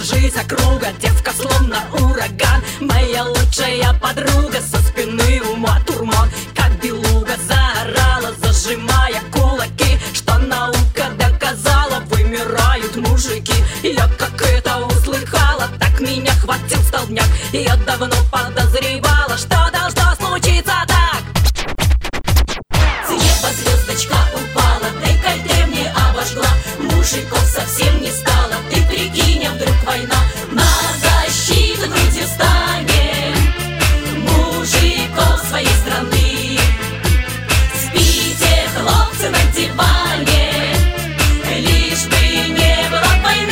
держись, округа, девка словно ураган. Моя лучшая подруга, со спины ума турман. Как белуга заорала, зажимая кулаки, что наука доказала, вымирают мужики. Я как это услыхала, так меня хватил столбняк. Я давно подозревала, что должно случиться так. С неба звездочка упала, декольте мне обожгла. Мужиков совсем не стало, ты прикинь, а вдруг война. На защиту грудью станем мужиков своей страны. Спите, хлопцы, на диване, лишь бы не было войны.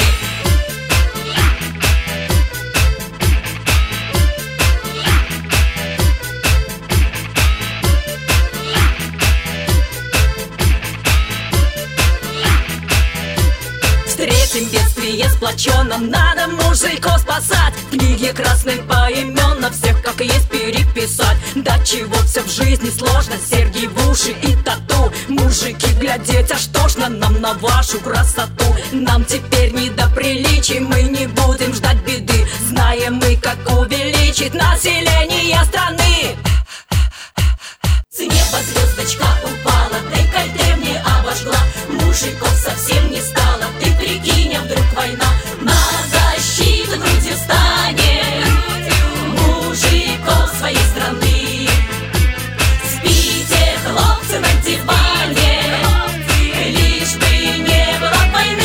Встретим бедствие сплоченно, надо мужиков спасать. В книге красной поименно всех как есть переписать. Да чего все в жизни сложно, серьги в уши и тату. Мужики, глядеть аж тошно нам на вашу красоту. Нам теперь не до приличий, мы не будем ждать беды. Знаем мы, как увеличить население страны. С неба звездочка упала, декольте мне обожгла. Мужиков совсем не стало, ты прикинь, а вдруг война. На защиту грудью станем мужиков своей страны. Спите, хлопцы, на диване, лишь бы не было войны.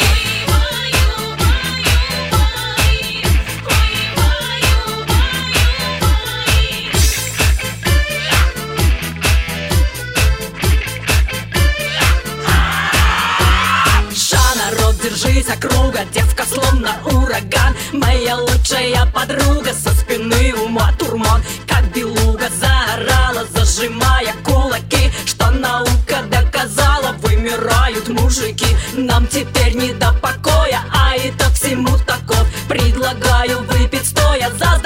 Держись, округа, девка словно ураган. Моя лучшая подруга, со спины ума турман. Как белуга заорала, зажимая кулаки, что наука доказала, вымирают мужики. Нам теперь не до покоя, а итог всему таков. Предлагаю выпить стоя за